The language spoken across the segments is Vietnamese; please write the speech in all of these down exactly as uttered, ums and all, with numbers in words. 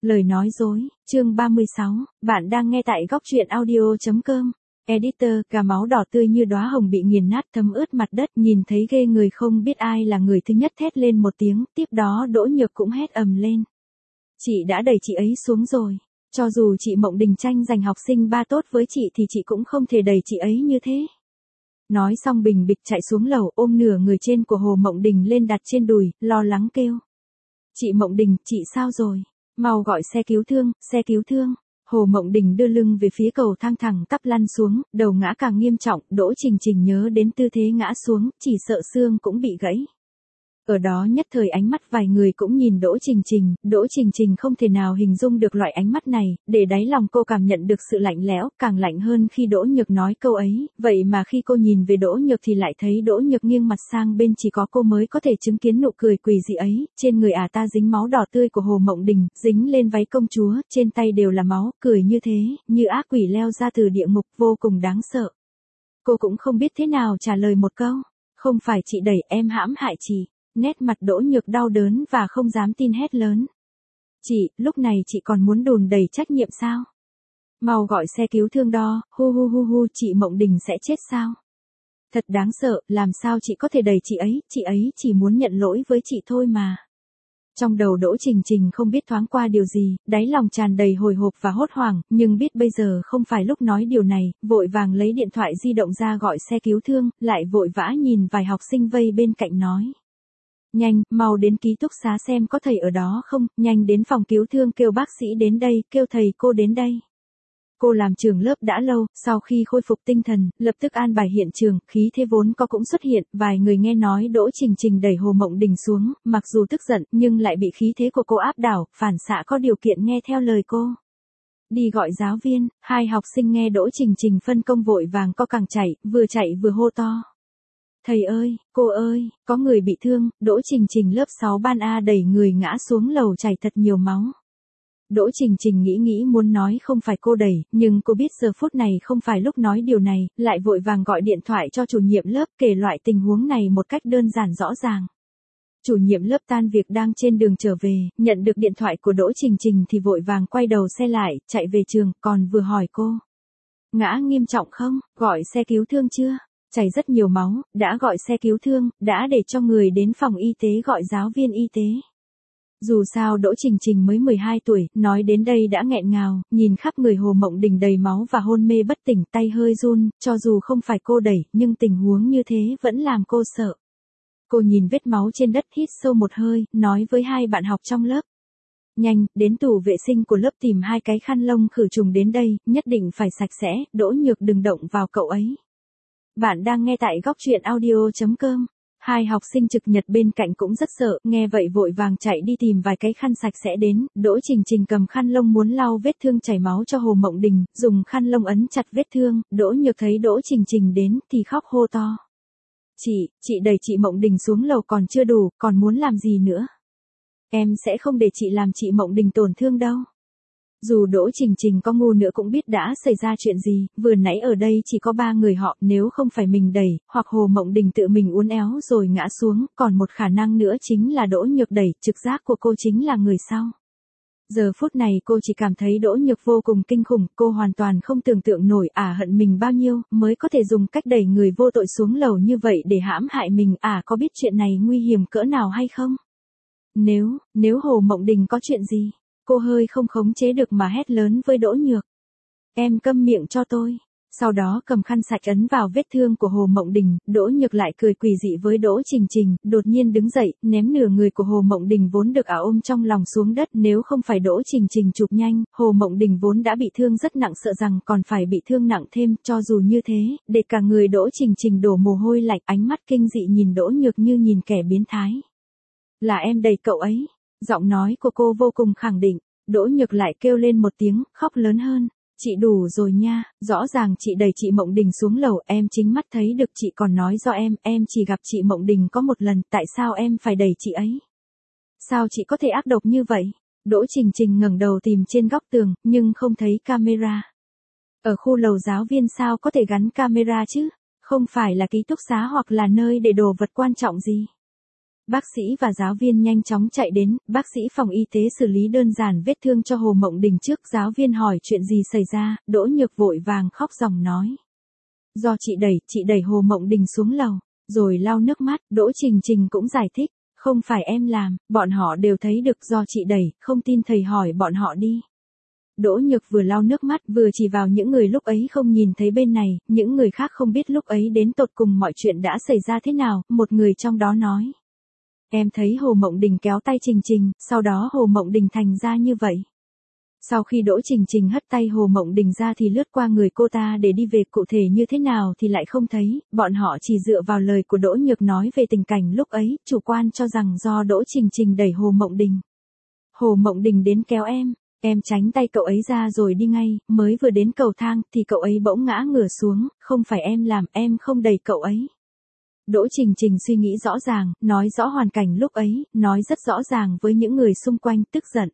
Lời nói dối, chương ba mươi sáu, bạn đang nghe tại góc truyện audio chấm com. Editor, gà máu đỏ tươi như đóa hồng bị nghiền nát thấm ướt mặt đất, nhìn thấy ghê người, không biết ai là người thứ nhất thét lên một tiếng, tiếp đó Đỗ Nhược cũng hét ầm lên. Chị đã đẩy chị ấy xuống rồi. Cho dù chị Mộng Đình tranh giành học sinh ba tốt với chị thì chị cũng không thể đẩy chị ấy như thế. Nói xong bình bịch chạy xuống lầu, ôm nửa người trên của Hồ Mộng Đình lên đặt trên đùi, lo lắng kêu. Chị Mộng Đình, chị sao rồi? Mau gọi xe cứu thương, xe cứu thương. Hồ Mộng Đình đưa lưng về phía cầu thang thẳng tắp lăn xuống, đầu ngã càng nghiêm trọng, Đỗ Trình Trình nhớ đến tư thế ngã xuống, chỉ sợ xương cũng bị gãy. Ở đó nhất thời ánh mắt vài người cũng nhìn Đỗ Trình Trình, Đỗ Trình Trình không thể nào hình dung được loại ánh mắt này, để đáy lòng cô cảm nhận được sự lạnh lẽo, càng lạnh hơn khi Đỗ Nhược nói câu ấy, vậy mà khi cô nhìn về Đỗ Nhược thì lại thấy Đỗ Nhược nghiêng mặt sang bên, chỉ có cô mới có thể chứng kiến nụ cười quỷ dị ấy, trên người ả ta dính máu đỏ tươi của Hồ Mộng Đình, dính lên váy công chúa, trên tay đều là máu, cười như thế, như ác quỷ leo ra từ địa ngục, vô cùng đáng sợ. Cô cũng không biết thế nào trả lời một câu, không phải chị đẩy, em hãm hại chị. Nét mặt Đỗ Nhược đau đớn và không dám tin hét lớn. Chị, lúc này chị còn muốn đùn đẩy trách nhiệm sao? Mau gọi xe cứu thương đo, hu hu hu hu, chị Mộng Đình sẽ chết sao? Thật đáng sợ, làm sao chị có thể đẩy chị ấy, chị ấy chỉ muốn nhận lỗi với chị thôi mà. Trong đầu Đỗ Trình Trình không biết thoáng qua điều gì, đáy lòng tràn đầy hồi hộp và hốt hoảng, nhưng biết bây giờ không phải lúc nói điều này, vội vàng lấy điện thoại di động ra gọi xe cứu thương, lại vội vã nhìn vài học sinh vây bên cạnh nói. Nhanh, mau đến ký túc xá xem có thầy ở đó không, nhanh đến phòng cứu thương kêu bác sĩ đến đây, kêu thầy cô đến đây. Cô làm trường lớp đã lâu, sau khi khôi phục tinh thần, lập tức an bài hiện trường, khí thế vốn có cũng xuất hiện, vài người nghe nói Đỗ Trình Trình đẩy Hồ Mộng Đình xuống, mặc dù tức giận, nhưng lại bị khí thế của cô áp đảo, phản xạ có điều kiện nghe theo lời cô. Đi gọi giáo viên, hai học sinh nghe Đỗ Trình Trình phân công vội vàng co cẳng chạy, vừa chạy vừa hô to. Thầy ơi, cô ơi, có người bị thương, Đỗ Trình Trình lớp sáu ban A đẩy người ngã xuống lầu chảy thật nhiều máu. Đỗ Trình Trình nghĩ nghĩ muốn nói không phải cô đẩy, nhưng cô biết giờ phút này không phải lúc nói điều này, lại vội vàng gọi điện thoại cho chủ nhiệm lớp kể loại tình huống này một cách đơn giản rõ ràng. Chủ nhiệm lớp tan việc đang trên đường trở về, nhận được điện thoại của Đỗ Trình Trình thì vội vàng quay đầu xe lại, chạy về trường, còn vừa hỏi cô. Ngã nghiêm trọng không, gọi xe cứu thương chưa? Chảy rất nhiều máu, đã gọi xe cứu thương, đã để cho người đến phòng y tế gọi giáo viên y tế. Dù sao Đỗ Trình Trình mới mười hai tuổi, nói đến đây đã nghẹn ngào, nhìn khắp người Hồ Mộng Đình đầy máu và hôn mê bất tỉnh, tay hơi run, cho dù không phải cô đẩy, nhưng tình huống như thế vẫn làm cô sợ. Cô nhìn vết máu trên đất, hít sâu một hơi, nói với hai bạn học trong lớp. Nhanh, đến tủ vệ sinh của lớp tìm hai cái khăn lông khử trùng đến đây, nhất định phải sạch sẽ, Đỗ Nhược đừng động vào cậu ấy. Bạn đang nghe tại góc truyện audio chấm com. Hai học sinh trực nhật bên cạnh cũng rất sợ, nghe vậy vội vàng chạy đi tìm vài cái khăn sạch sẽ đến, Đỗ Trình Trình cầm khăn lông muốn lau vết thương chảy máu cho Hồ Mộng Đình, dùng khăn lông ấn chặt vết thương, Đỗ Nhược thấy Đỗ Trình Trình đến thì khóc hô to. Chị, chị đẩy chị Mộng Đình xuống lầu còn chưa đủ, còn muốn làm gì nữa? Em sẽ không để chị làm chị Mộng Đình tổn thương đâu. Dù Đỗ Trình Trình có ngu nữa cũng biết đã xảy ra chuyện gì, vừa nãy ở đây chỉ có ba người họ, nếu không phải mình đẩy, hoặc Hồ Mộng Đình tự mình uốn éo rồi ngã xuống, còn một khả năng nữa chính là Đỗ Nhược đẩy, trực giác của cô chính là người sau. Giờ phút này cô chỉ cảm thấy Đỗ Nhược vô cùng kinh khủng, cô hoàn toàn không tưởng tượng nổi ả à hận mình bao nhiêu, mới có thể dùng cách đẩy người vô tội xuống lầu như vậy để hãm hại mình, ả à có biết chuyện này nguy hiểm cỡ nào hay không? Nếu, nếu Hồ Mộng Đình có chuyện gì? Cô hơi không khống chế được mà hét lớn với Đỗ Nhược. Em câm miệng cho tôi. Sau đó cầm khăn sạch ấn vào vết thương của Hồ Mộng Đình, Đỗ Nhược lại cười quỷ dị với Đỗ Trình Trình, đột nhiên đứng dậy, ném nửa người của Hồ Mộng Đình vốn được ả ôm trong lòng xuống đất, nếu không phải Đỗ Trình Trình chụp nhanh, Hồ Mộng Đình vốn đã bị thương rất nặng sợ rằng còn phải bị thương nặng thêm, cho dù như thế, để cả người Đỗ Trình Trình đổ mồ hôi lạnh, ánh mắt kinh dị nhìn Đỗ Nhược như nhìn kẻ biến thái. Là em đẩy cậu ấy. Giọng nói của cô vô cùng khẳng định, Đỗ Nhược lại kêu lên một tiếng, khóc lớn hơn. Chị đủ rồi nha, rõ ràng chị đẩy chị Mộng Đình xuống lầu, em chính mắt thấy được, chị còn nói do em, em chỉ gặp chị Mộng Đình có một lần, tại sao em phải đẩy chị ấy? Sao chị có thể ác độc như vậy? Đỗ Trình Trình ngẩng đầu tìm trên góc tường, nhưng không thấy camera. Ở khu lầu giáo viên sao có thể gắn camera chứ? Không phải là ký túc xá hoặc là nơi để đồ vật quan trọng gì? Bác sĩ và giáo viên nhanh chóng chạy đến, bác sĩ phòng y tế xử lý đơn giản vết thương cho Hồ Mộng Đình trước, giáo viên hỏi chuyện gì xảy ra, Đỗ Nhược vội vàng khóc ròng nói. Do chị đẩy, chị đẩy Hồ Mộng Đình xuống lầu, rồi lau nước mắt, Đỗ Trình Trình cũng giải thích, không phải em làm, bọn họ đều thấy được do chị đẩy, không tin thầy hỏi bọn họ đi. Đỗ Nhược vừa lau nước mắt vừa chỉ vào những người lúc ấy không nhìn thấy bên này, những người khác không biết lúc ấy đến tột cùng mọi chuyện đã xảy ra thế nào, một người trong đó nói. Em thấy Hồ Mộng Đình kéo tay Trình Trình, sau đó Hồ Mộng Đình thành ra như vậy. Sau khi Đỗ Trình Trình hất tay Hồ Mộng Đình ra thì lướt qua người cô ta để đi về, cụ thể như thế nào thì lại không thấy, bọn họ chỉ dựa vào lời của Đỗ Nhược nói về tình cảnh lúc ấy, chủ quan cho rằng do Đỗ Trình Trình đẩy Hồ Mộng Đình. Hồ Mộng Đình đến kéo em, em tránh tay cậu ấy ra rồi đi ngay, mới vừa đến cầu thang thì cậu ấy bỗng ngã ngửa xuống, không phải em làm, em không đẩy cậu ấy. Đỗ Trình Trình suy nghĩ rõ ràng, nói rõ hoàn cảnh lúc ấy, nói rất rõ ràng với những người xung quanh, tức giận.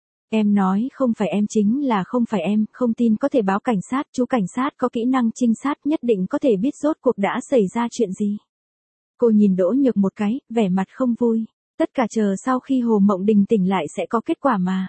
Em nói không phải em chính là không phải em, không tin có thể báo cảnh sát, chú cảnh sát có kỹ năng trinh sát nhất định có thể biết rốt cuộc đã xảy ra chuyện gì. Cô nhìn Đỗ Nhược một cái, vẻ mặt không vui, tất cả chờ sau khi Hồ Mộng Đình tỉnh lại sẽ có kết quả mà.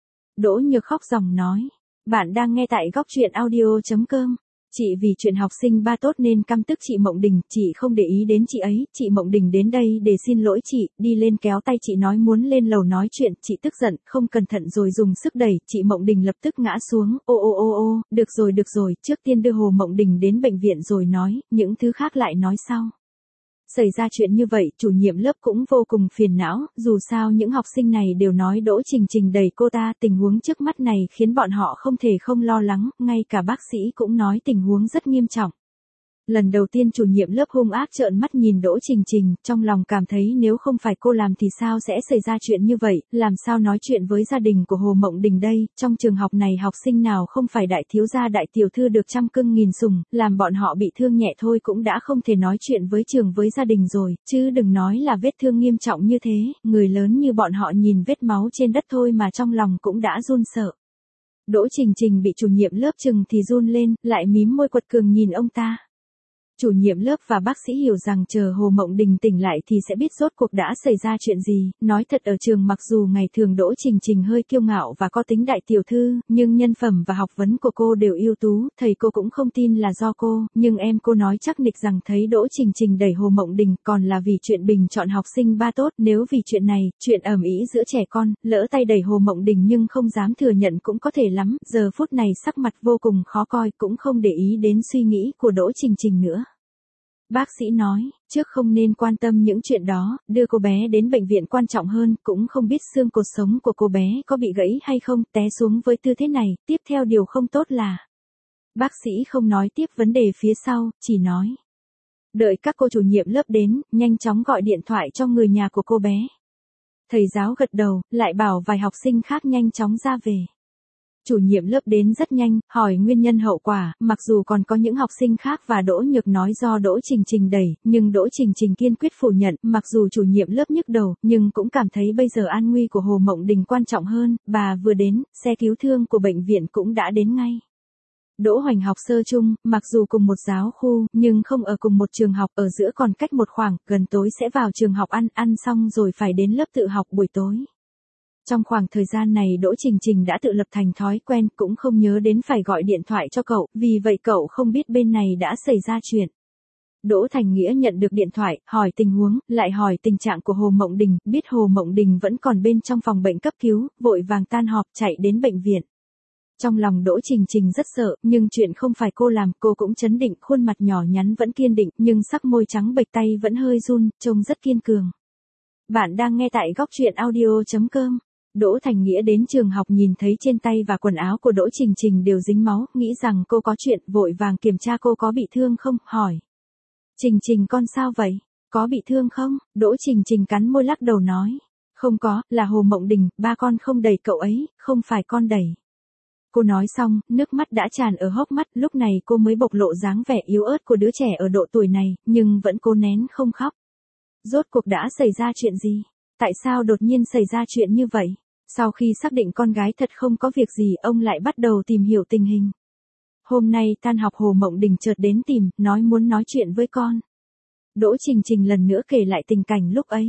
Đỗ Nhược khóc ròng nói, bạn đang nghe tại góc truyện audio chấm com. Chị vì chuyện học sinh ba tốt nên căm tức chị Mộng Đình, chị không để ý đến chị ấy, chị Mộng Đình đến đây để xin lỗi chị, đi lên kéo tay chị nói muốn lên lầu nói chuyện, chị tức giận, không cẩn thận rồi dùng sức đẩy, chị Mộng Đình lập tức ngã xuống, ô ô ô ô, được rồi được rồi, trước tiên đưa Hồ Mộng Đình đến bệnh viện rồi nói, những thứ khác lại nói sau. Xảy ra chuyện như vậy, chủ nhiệm lớp cũng vô cùng phiền não, dù sao những học sinh này đều nói Đỗ Trình Trình đẩy cô ta, tình huống trước mắt này khiến bọn họ không thể không lo lắng, ngay cả bác sĩ cũng nói tình huống rất nghiêm trọng. Lần đầu tiên chủ nhiệm lớp hung ác trợn mắt nhìn Đỗ Trình Trình, trong lòng cảm thấy nếu không phải cô làm thì sao sẽ xảy ra chuyện như vậy, làm sao nói chuyện với gia đình của Hồ Mộng Đình đây, trong trường học này học sinh nào không phải đại thiếu gia đại tiểu thư được trăm cưng nghìn sủng, làm bọn họ bị thương nhẹ thôi cũng đã không thể nói chuyện với trường với gia đình rồi, chứ đừng nói là vết thương nghiêm trọng như thế, người lớn như bọn họ nhìn vết máu trên đất thôi mà trong lòng cũng đã run sợ. Đỗ Trình Trình bị chủ nhiệm lớp chừng thì run lên, lại mím môi quật cường nhìn ông ta. Chủ nhiệm lớp và bác sĩ hiểu rằng chờ Hồ Mộng Đình tỉnh lại thì sẽ biết rốt cuộc đã xảy ra chuyện gì, nói thật ở trường mặc dù ngày thường Đỗ Trình Trình hơi kiêu ngạo và có tính đại tiểu thư, nhưng nhân phẩm và học vấn của cô đều ưu tú, thầy cô cũng không tin là do cô, nhưng em cô nói chắc nịch rằng thấy Đỗ Trình Trình đẩy Hồ Mộng Đình còn là vì chuyện bình chọn học sinh ba tốt, nếu vì chuyện này, chuyện ầm ĩ giữa trẻ con, lỡ tay đẩy Hồ Mộng Đình nhưng không dám thừa nhận cũng có thể lắm, giờ phút này sắc mặt vô cùng khó coi, cũng không để ý đến suy nghĩ của Đỗ Trình Trình nữa. Bác sĩ nói, trước không nên quan tâm những chuyện đó, đưa cô bé đến bệnh viện quan trọng hơn, cũng không biết xương cột sống của cô bé có bị gãy hay không, té xuống với tư thế này, tiếp theo điều không tốt là. Bác sĩ không nói tiếp vấn đề phía sau, chỉ nói. Đợi các cô chủ nhiệm lớp đến, nhanh chóng gọi điện thoại cho người nhà của cô bé. Thầy giáo gật đầu, lại bảo vài học sinh khác nhanh chóng ra về. Chủ nhiệm lớp đến rất nhanh, hỏi nguyên nhân hậu quả, mặc dù còn có những học sinh khác và Đỗ Nhược nói do Đỗ Trình Trình đẩy, nhưng Đỗ Trình Trình kiên quyết phủ nhận, mặc dù chủ nhiệm lớp nhức đầu, nhưng cũng cảm thấy bây giờ an nguy của Hồ Mộng Đình quan trọng hơn, bà vừa đến, xe cứu thương của bệnh viện cũng đã đến ngay. Đỗ Hoành học sơ chung, mặc dù cùng một giáo khu, nhưng không ở cùng một trường học, ở giữa còn cách một khoảng, gần tối sẽ vào trường học ăn, ăn xong rồi phải đến lớp tự học buổi tối. Trong khoảng thời gian này Đỗ Trình Trình đã tự lập thành thói quen, cũng không nhớ đến phải gọi điện thoại cho cậu, vì vậy cậu không biết bên này đã xảy ra chuyện. Đỗ Thành Nghĩa nhận được điện thoại, hỏi tình huống, lại hỏi tình trạng của Hồ Mộng Đình, biết Hồ Mộng Đình vẫn còn bên trong phòng bệnh cấp cứu, vội vàng tan họp chạy đến bệnh viện. Trong lòng Đỗ Trình Trình rất sợ, nhưng chuyện không phải cô làm, cô cũng chấn định, khuôn mặt nhỏ nhắn vẫn kiên định, nhưng sắc môi trắng bệch tay vẫn hơi run, trông rất kiên cường. Bạn đang nghe tại góc truyện audio chấm com. Đỗ Thành Nghĩa đến trường học nhìn thấy trên tay và quần áo của Đỗ Trình Trình đều dính máu, nghĩ rằng cô có chuyện, vội vàng kiểm tra cô có bị thương không, hỏi. Trình Trình con sao vậy? Có bị thương không? Đỗ Trình Trình cắn môi lắc đầu nói. Không có, là Hồ Mộng Đình, ba con không đẩy cậu ấy, không phải con đẩy. Cô nói xong, nước mắt đã tràn ở hốc mắt, lúc này cô mới bộc lộ dáng vẻ yếu ớt của đứa trẻ ở độ tuổi này, nhưng vẫn cố nén không khóc. Rốt cuộc đã xảy ra chuyện gì? Tại sao đột nhiên xảy ra chuyện như vậy? Sau khi xác định con gái thật không có việc gì, ông lại bắt đầu tìm hiểu tình hình. Hôm nay tan học Hồ Mộng Đình chợt đến tìm, nói muốn nói chuyện với con. Đỗ Trình Trình lần nữa kể lại tình cảnh lúc ấy.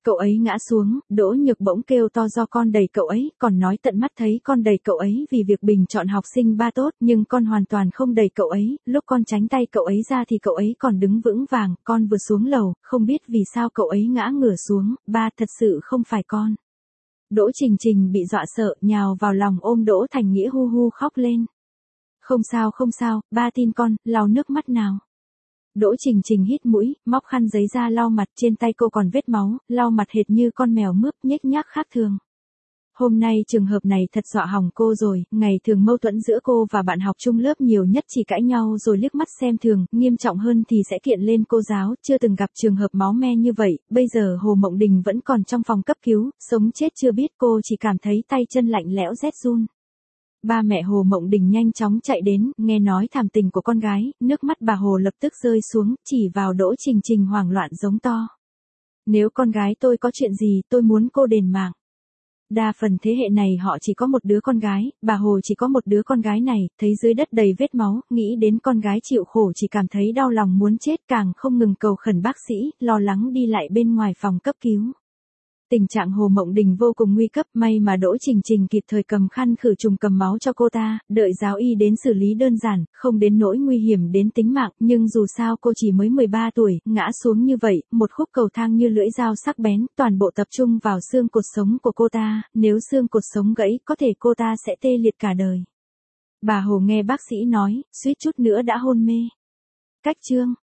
Cậu ấy ngã xuống, Đỗ Nhược bỗng kêu to do con đẩy cậu ấy, còn nói tận mắt thấy con đẩy cậu ấy vì việc bình chọn học sinh ba tốt, nhưng con hoàn toàn không đẩy cậu ấy, lúc con tránh tay cậu ấy ra thì cậu ấy còn đứng vững vàng, con vừa xuống lầu, không biết vì sao cậu ấy ngã ngửa xuống, ba thật sự không phải con. Đỗ Trình Trình bị dọa sợ, nhào vào lòng ôm Đỗ Thành Nghĩa hu hu khóc lên. Không sao không sao, ba tin con, lau nước mắt nào. Đỗ Trình Trình hít mũi, móc khăn giấy ra lau mặt, trên tay cô còn vết máu, lau mặt hệt như con mèo mướp nhếch nhác khác thường. Hôm nay trường hợp này thật dọa hỏng cô rồi, ngày thường mâu thuẫn giữa cô và bạn học chung lớp nhiều nhất chỉ cãi nhau rồi liếc mắt xem thường, nghiêm trọng hơn thì sẽ kiện lên cô giáo, chưa từng gặp trường hợp máu me như vậy, bây giờ Hồ Mộng Đình vẫn còn trong phòng cấp cứu, sống chết chưa biết, cô chỉ cảm thấy tay chân lạnh lẽo rét run. Ba mẹ Hồ Mộng Đình nhanh chóng chạy đến, nghe nói thảm tình của con gái, nước mắt bà Hồ lập tức rơi xuống, chỉ vào Đỗ Trình Trình hoảng loạn giống to. Nếu con gái tôi có chuyện gì, tôi muốn cô đền mạng. Đa phần thế hệ này họ chỉ có một đứa con gái, bà Hồ chỉ có một đứa con gái này, thấy dưới đất đầy vết máu, nghĩ đến con gái chịu khổ chỉ cảm thấy đau lòng muốn chết, càng không ngừng cầu khẩn bác sĩ, lo lắng đi lại bên ngoài phòng cấp cứu. Tình trạng Hồ Mộng Đình vô cùng nguy cấp, may mà Đỗ Trình Trình kịp thời cầm khăn khử trùng cầm máu cho cô ta, đợi giáo y đến xử lý đơn giản, không đến nỗi nguy hiểm đến tính mạng, nhưng dù sao cô chỉ mới mười ba tuổi, ngã xuống như vậy, một khúc cầu thang như lưỡi dao sắc bén, toàn bộ tập trung vào xương cột sống của cô ta, nếu xương cột sống gãy, có thể cô ta sẽ tê liệt cả đời. Bà Hồ nghe bác sĩ nói, suýt chút nữa đã hôn mê. Cách chương